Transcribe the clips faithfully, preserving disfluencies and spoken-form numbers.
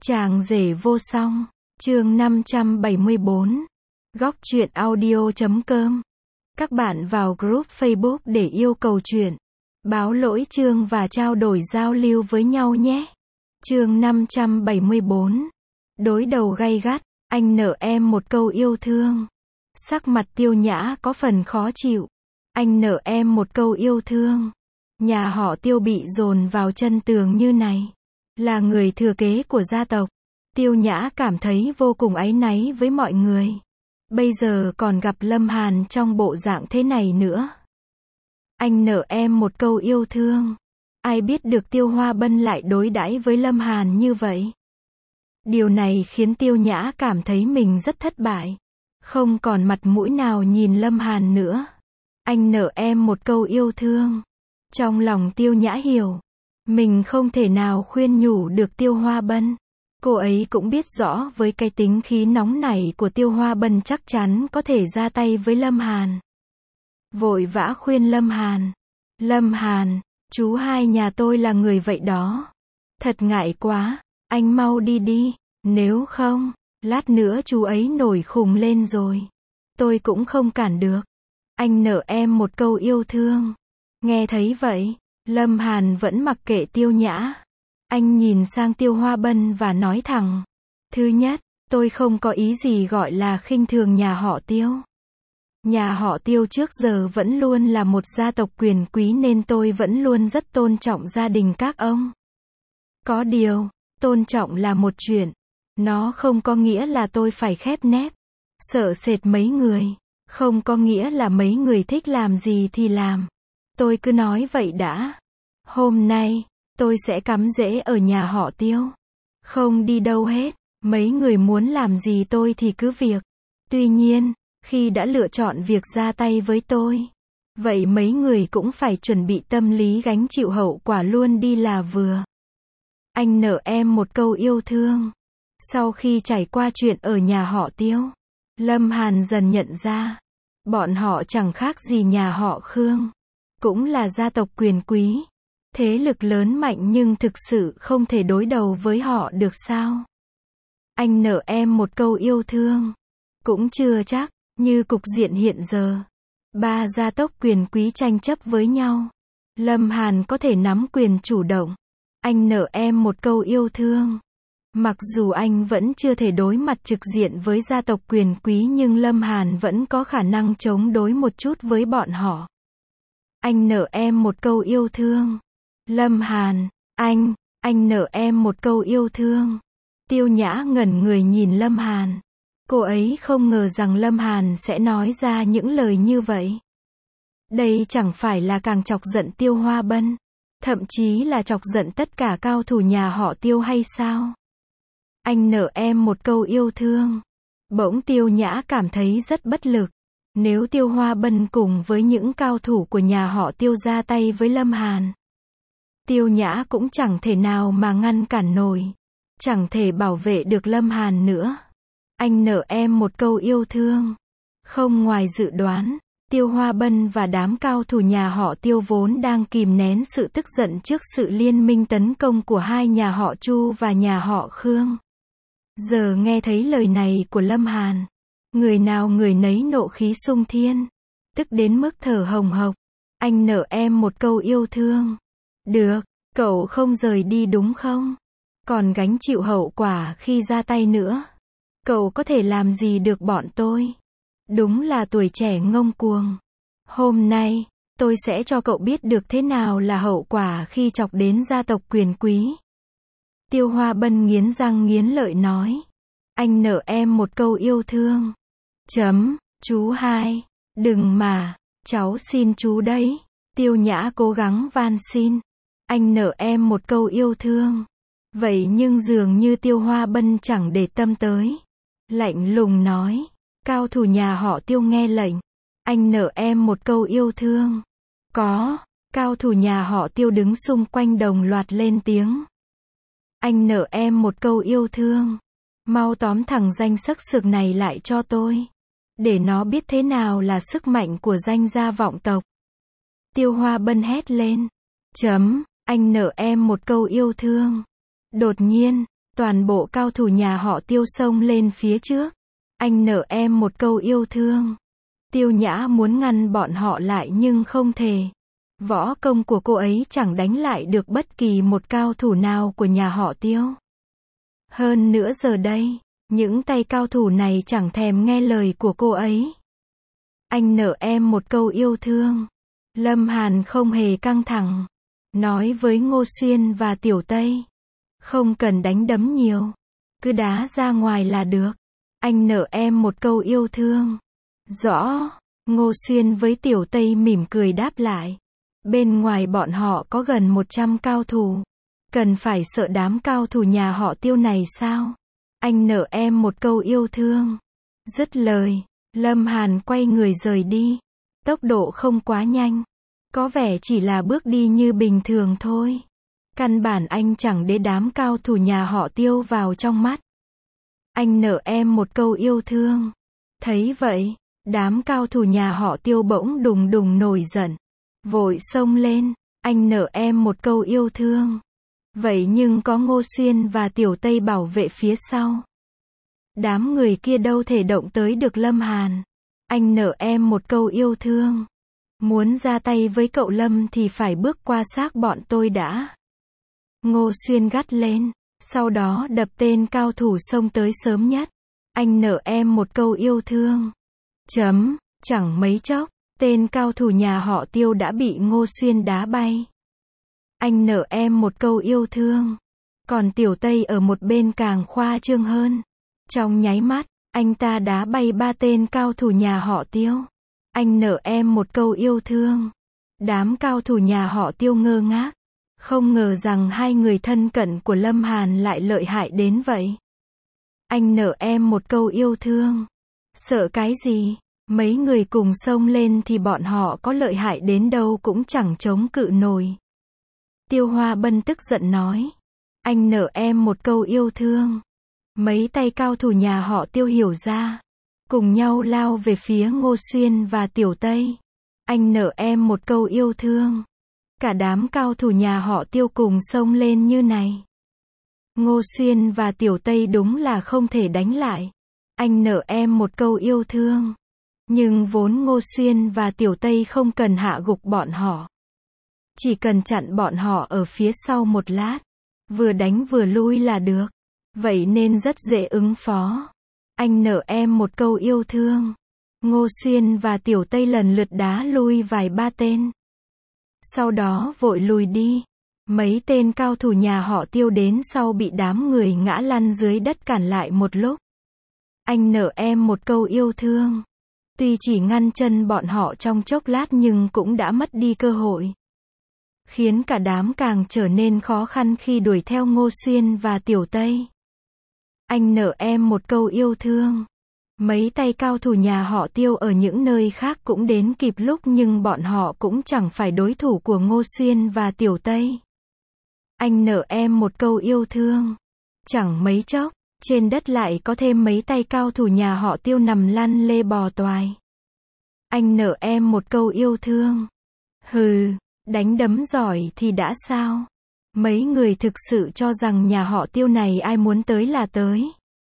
Chàng rể vô song, chương năm trăm bảy mươi bốn, góc truyện audio chấm com. Các bạn vào group Facebook để yêu cầu truyện, báo lỗi chương và trao đổi giao lưu với nhau nhé. Chương năm trăm bảy mươi bốn, đối đầu gay gắt, anh nợ em một câu yêu thương. Sắc mặt Tiêu Nhã có phần khó chịu. Anh nợ em một câu yêu thương. Nhà họ Tiêu bị dồn vào chân tường như này. Là người thừa kế của gia tộc, Tiêu Nhã cảm thấy vô cùng áy náy với mọi người. Bây giờ còn gặp Lâm Hàn trong bộ dạng thế này nữa. Anh nợ em một câu yêu thương. Ai biết được Tiêu Hoa Bân lại đối đãi với Lâm Hàn như vậy. Điều này khiến Tiêu Nhã cảm thấy mình rất thất bại. Không còn mặt mũi nào nhìn Lâm Hàn nữa. Anh nợ em một câu yêu thương. Trong lòng Tiêu Nhã hiểu. Mình không thể nào khuyên nhủ được Tiêu Hoa Bân. Cô ấy cũng biết rõ với cái tính khí nóng nảy của Tiêu Hoa Bân chắc chắn có thể ra tay với Lâm Hàn. Vội vã khuyên Lâm Hàn. Lâm Hàn, chú hai nhà tôi là người vậy đó. Thật ngại quá, anh mau đi đi, nếu không, lát nữa chú ấy nổi khùng lên rồi. Tôi cũng không cản được. Anh nợ em một câu yêu thương. Nghe thấy vậy, Lâm Hàn vẫn mặc kệ Tiêu Nhã. Anh nhìn sang Tiêu Hoa Bân và nói thẳng. Thứ nhất, tôi không có ý gì gọi là khinh thường nhà họ Tiêu. Nhà họ Tiêu trước giờ vẫn luôn là một gia tộc quyền quý nên tôi vẫn luôn rất tôn trọng gia đình các ông. Có điều, tôn trọng là một chuyện. Nó không có nghĩa là tôi phải khép nép, sợ sệt mấy người. Không có nghĩa là mấy người thích làm gì thì làm. Tôi cứ nói vậy đã. Hôm nay, tôi sẽ cắm rễ ở nhà họ Tiêu. Không đi đâu hết. Mấy người muốn làm gì tôi thì cứ việc. Tuy nhiên, khi đã lựa chọn việc ra tay với tôi, vậy mấy người cũng phải chuẩn bị tâm lý gánh chịu hậu quả luôn đi là vừa. Anh nợ em một câu yêu thương. Sau khi trải qua chuyện ở nhà họ Tiêu, Lâm Hàn dần nhận ra, bọn họ chẳng khác gì nhà họ Khương. Cũng là gia tộc quyền quý. Thế lực lớn mạnh nhưng thực sự không thể đối đầu với họ được sao? Anh nợ em một câu yêu thương. Cũng chưa chắc, như cục diện hiện giờ. Ba gia tộc quyền quý tranh chấp với nhau. Lâm Hàn có thể nắm quyền chủ động. Anh nợ em một câu yêu thương. Mặc dù anh vẫn chưa thể đối mặt trực diện với gia tộc quyền quý nhưng Lâm Hàn vẫn có khả năng chống đối một chút với bọn họ. Anh nợ em một câu yêu thương. Lâm Hàn, anh, anh nợ em một câu yêu thương. Tiêu Nhã ngẩn người nhìn Lâm Hàn. Cô ấy không ngờ rằng Lâm Hàn sẽ nói ra những lời như vậy. Đây chẳng phải là càng chọc giận Tiêu Hoa Bân, thậm chí là chọc giận tất cả cao thủ nhà họ Tiêu hay sao? Anh nợ em một câu yêu thương. Bỗng Tiêu Nhã cảm thấy rất bất lực. Nếu Tiêu Hoa Bân cùng với những cao thủ của nhà họ Tiêu ra tay với Lâm Hàn, Tiêu Nhã cũng chẳng thể nào mà ngăn cản nổi. Chẳng thể bảo vệ được Lâm Hàn nữa. Anh nợ em một câu yêu thương. Không ngoài dự đoán, Tiêu Hoa Bân và đám cao thủ nhà họ Tiêu vốn đang kìm nén sự tức giận trước sự liên minh tấn công của hai nhà họ Chu và nhà họ Khương. Giờ nghe thấy lời này của Lâm Hàn, người nào người nấy nộ khí sung thiên, tức đến mức thở hồng hộc. Anh nợ em một câu yêu thương. Được, cậu không rời đi đúng không? Còn gánh chịu hậu quả khi ra tay nữa. Cậu có thể làm gì được bọn tôi? Đúng là tuổi trẻ ngông cuồng. Hôm nay, tôi sẽ cho cậu biết được thế nào là hậu quả khi chọc đến gia tộc quyền quý. Tiêu Hoa Bân nghiến răng nghiến lợi nói. Anh nợ em một câu yêu thương. Chấm, chú hai, đừng mà, cháu xin chú đấy. Tiêu Nhã cố gắng van xin. Anh nợ em một câu yêu thương. Vậy nhưng dường như Tiêu Hoa Bân chẳng để tâm tới. Lạnh lùng nói. Cao thủ nhà họ Tiêu nghe lệnh. Anh nợ em một câu yêu thương. Có. Cao thủ nhà họ Tiêu đứng xung quanh đồng loạt lên tiếng. Anh nợ em một câu yêu thương. Mau tóm thằng danh sắc sực này lại cho tôi. Để nó biết thế nào là sức mạnh của danh gia vọng tộc. Tiêu Hoa Bân hét lên. Chấm, anh nợ em một câu yêu thương. Đột nhiên, Toàn bộ cao thủ nhà họ Tiêu xông lên phía trước. Anh nợ em một câu yêu thương. Tiêu Nhã muốn ngăn bọn họ lại nhưng không thể. Võ công của cô ấy chẳng đánh lại được bất kỳ một cao thủ nào của nhà họ Tiêu. Hơn nữa giờ đây, những tay cao thủ này chẳng thèm nghe lời của cô ấy. Anh nợ em một câu yêu thương. Lâm Hàn không hề căng thẳng. Nói với Ngô Xuyên và Tiểu Tây. Không cần đánh đấm nhiều. Cứ đá ra ngoài là được. Anh nợ em một câu yêu thương. Rõ. Ngô Xuyên với Tiểu Tây mỉm cười đáp lại. Bên ngoài bọn họ có gần một trăm cao thủ. Cần phải sợ đám cao thủ nhà họ Tiêu này sao? Anh nợ em một câu yêu thương. Dứt lời, Lâm Hàn quay người rời đi. Tốc độ không quá nhanh. Có vẻ chỉ là bước đi như bình thường thôi. Căn bản anh chẳng để đám cao thủ nhà họ Tiêu vào trong mắt. Anh nợ em một câu yêu thương. Thấy vậy, đám cao thủ nhà họ Tiêu bỗng đùng đùng nổi giận. Vội xông lên. Anh nợ em một câu yêu thương. Vậy nhưng có Ngô Xuyên và Tiểu Tây bảo vệ phía sau. Đám người kia đâu thể động tới được Lâm Hàn. Anh nợ em một câu yêu thương. Muốn ra tay với cậu Lâm thì phải bước qua xác bọn tôi đã. Ngô Xuyên gắt lên. Sau đó đập tên cao thủ xông tới sớm nhất. Anh nợ em một câu yêu thương. Chấm. Chẳng mấy chốc, tên cao thủ nhà họ Tiêu đã bị Ngô Xuyên đá bay. Anh nợ em một câu yêu thương. Còn Tiểu Tây ở một bên càng khoa trương hơn. Trong nháy mắt, anh ta đá bay ba tên cao thủ nhà họ Tiêu. Anh nợ em một câu yêu thương. Đám cao thủ nhà họ Tiêu ngơ ngác. Không ngờ rằng hai người thân cận của Lâm Hàn lại lợi hại đến vậy. Anh nợ em một câu yêu thương. Sợ cái gì? Mấy người cùng xông lên thì bọn họ có lợi hại đến đâu cũng chẳng chống cự nổi. Tiêu Hoa Bân tức giận nói. Anh nợ em một câu yêu thương. Mấy tay cao thủ nhà họ Tiêu hiểu ra. Cùng nhau lao về phía Ngô Xuyên và Tiểu Tây. Anh nợ em một câu yêu thương. Cả đám cao thủ nhà họ Tiêu cùng xông lên như này. Ngô Xuyên và Tiểu Tây đúng là không thể đánh lại. Anh nợ em một câu yêu thương. Nhưng vốn Ngô Xuyên và Tiểu Tây không cần hạ gục bọn họ. Chỉ cần chặn bọn họ ở phía sau một lát. Vừa đánh vừa lui là được. Vậy nên rất dễ ứng phó. Anh nợ em một câu yêu thương. Ngô Xuyên và Tiểu Tây lần lượt đá lui vài ba tên. Sau đó vội lùi đi. Mấy tên cao thủ nhà họ Tiêu đến sau bị đám người ngã lăn dưới đất cản lại một lúc. Anh nợ em một câu yêu thương. Tuy chỉ ngăn chân bọn họ trong chốc lát nhưng cũng đã mất đi cơ hội. Khiến cả đám càng trở nên khó khăn khi đuổi theo Ngô Xuyên và Tiểu Tây. Anh nợ em một câu yêu thương. Mấy tay cao thủ nhà họ Tiêu ở những nơi khác cũng đến kịp lúc nhưng bọn họ cũng chẳng phải đối thủ của Ngô Xuyên và Tiểu Tây. Anh nợ em một câu yêu thương. Chẳng mấy chốc, trên đất lại có thêm mấy tay cao thủ nhà họ Tiêu nằm lăn lê bò toài. Anh nợ em một câu yêu thương. Hừ, đánh đấm giỏi thì đã sao? Mấy người thực sự cho rằng nhà họ Tiêu này ai muốn tới là tới.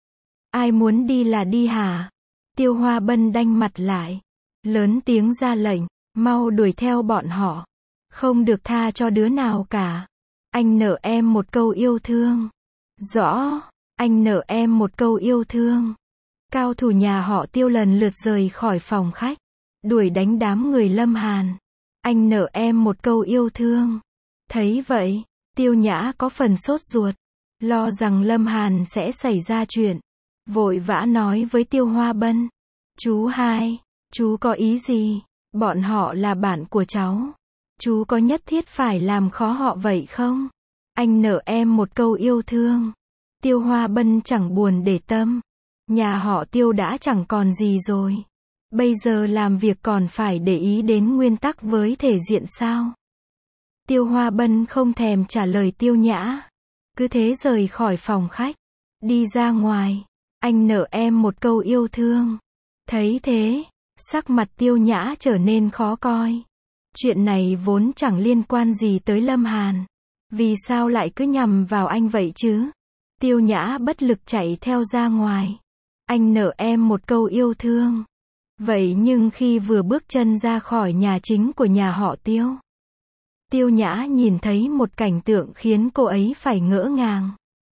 Ai muốn đi là đi hả? Tiêu Hoa Bân đanh mặt lại. Lớn tiếng ra lệnh, mau đuổi theo bọn họ. Không được tha cho đứa nào cả. Anh nợ em một câu yêu thương. Rõ, anh nợ em một câu yêu thương. Cao thủ nhà họ Tiêu lần lượt rời khỏi phòng khách. Đuổi đánh đám người Lâm Hàn. Anh nợ em một câu yêu thương. Thấy vậy, Tiêu Nhã có phần sốt ruột. Lo rằng Lâm Hàn sẽ xảy ra chuyện. Vội vã nói với Tiêu Hoa Bân. Chú hai, chú có ý gì? Bọn họ là bạn của cháu. Chú có nhất thiết phải làm khó họ vậy không? Anh nợ em một câu yêu thương. Tiêu Hoa Bân chẳng buồn để tâm. Nhà họ Tiêu đã chẳng còn gì rồi. Bây giờ làm việc còn phải để ý đến nguyên tắc với thể diện sao? Tiêu Hoa Bân không thèm trả lời Tiêu Nhã. Cứ thế rời khỏi phòng khách. Đi ra ngoài. Anh nợ em một câu yêu thương. Thấy thế, sắc mặt Tiêu Nhã trở nên khó coi. Chuyện này vốn chẳng liên quan gì tới Lâm Hàn. Vì sao lại cứ nhằm vào anh vậy chứ? Tiêu Nhã bất lực chạy theo ra ngoài. Anh nợ em một câu yêu thương. Vậy nhưng khi vừa bước chân ra khỏi nhà chính của nhà họ Tiêu, Tiêu Nhã nhìn thấy một cảnh tượng khiến cô ấy phải ngỡ ngàng.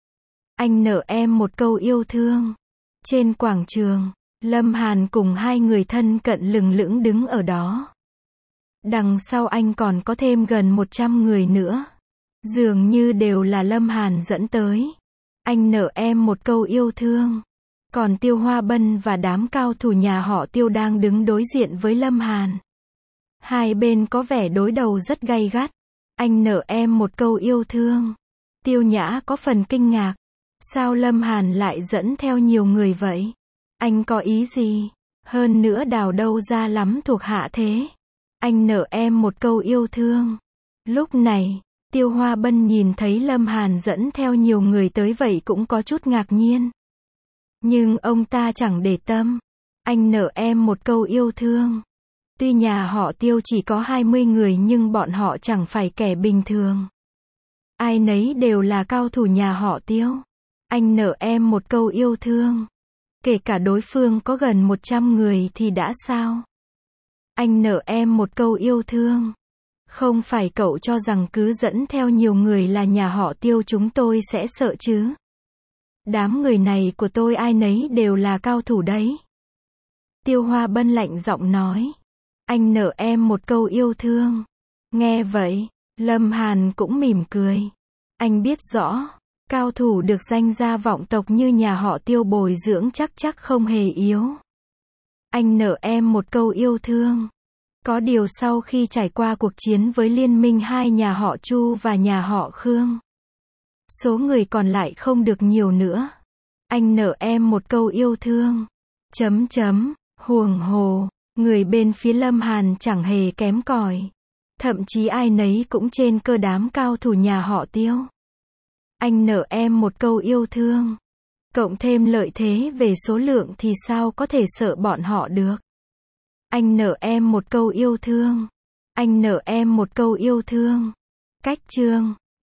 Anh nợ em một câu yêu thương. Trên quảng trường, Lâm Hàn cùng hai người thân cận lừng lững đứng ở đó. Đằng sau anh còn có thêm gần một trăm người nữa. Dường như đều là Lâm Hàn dẫn tới. Anh nợ em một câu yêu thương. Còn Tiêu Hoa Bân và đám cao thủ nhà họ Tiêu đang đứng đối diện với Lâm Hàn. Hai bên có vẻ đối đầu rất gay gắt. Anh nợ em một câu yêu thương. Tiêu Nhã có phần kinh ngạc. Sao Lâm Hàn lại dẫn theo nhiều người vậy? Anh có ý gì? Hơn nữa đào đâu ra lắm thuộc hạ thế? Anh nợ em một câu yêu thương. Lúc này, Tiêu Hoa Bân nhìn thấy Lâm Hàn dẫn theo nhiều người tới vậy cũng có chút ngạc nhiên. Nhưng ông ta chẳng để tâm. Anh nợ em một câu yêu thương. Tuy nhà họ Tiêu chỉ có hai mươi người nhưng bọn họ chẳng phải kẻ bình thường. Ai nấy đều là cao thủ nhà họ Tiêu. Anh nợ em một câu yêu thương. Kể cả đối phương có gần một trăm người thì đã sao? Anh nợ em một câu yêu thương. Không phải cậu cho rằng cứ dẫn theo nhiều người là nhà họ Tiêu chúng tôi sẽ sợ chứ? Đám người này của tôi ai nấy đều là cao thủ đấy. Tiêu Hoa Bân lạnh giọng nói. Anh nợ em một câu yêu thương. Nghe vậy, Lâm Hàn cũng mỉm cười. Anh biết rõ, cao thủ được danh gia vọng tộc như nhà họ Tiêu bồi dưỡng chắc chắc không hề yếu. Anh nợ em một câu yêu thương. Có điều sau khi trải qua cuộc chiến với liên minh hai nhà họ Chu và nhà họ Khương, số người còn lại không được nhiều nữa. Anh nợ em một câu yêu thương. Chấm chấm, huồng hồ, người bên phía Lâm Hàn chẳng hề kém cỏi. Thậm chí ai nấy cũng trên cơ đám cao thủ nhà họ Tiêu. Anh nợ em một câu yêu thương. Cộng thêm lợi thế về số lượng thì sao có thể sợ bọn họ được. Anh nợ em một câu yêu thương. Anh nợ em một câu yêu thương. Cách chương